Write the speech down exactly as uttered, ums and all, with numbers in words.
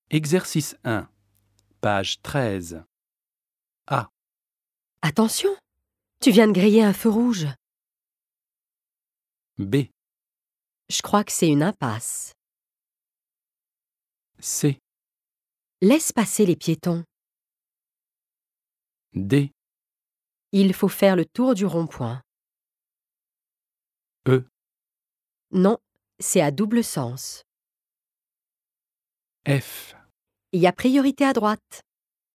Exercice un, page treize. A. Attention, tu viens de griller un feu rouge. B. Je crois que c'est une impasse. C. Laisse passer les piétons. D. Il faut faire le tour du rond-point. E. Non, c'est à double sens. F. Il y a priorité à droite.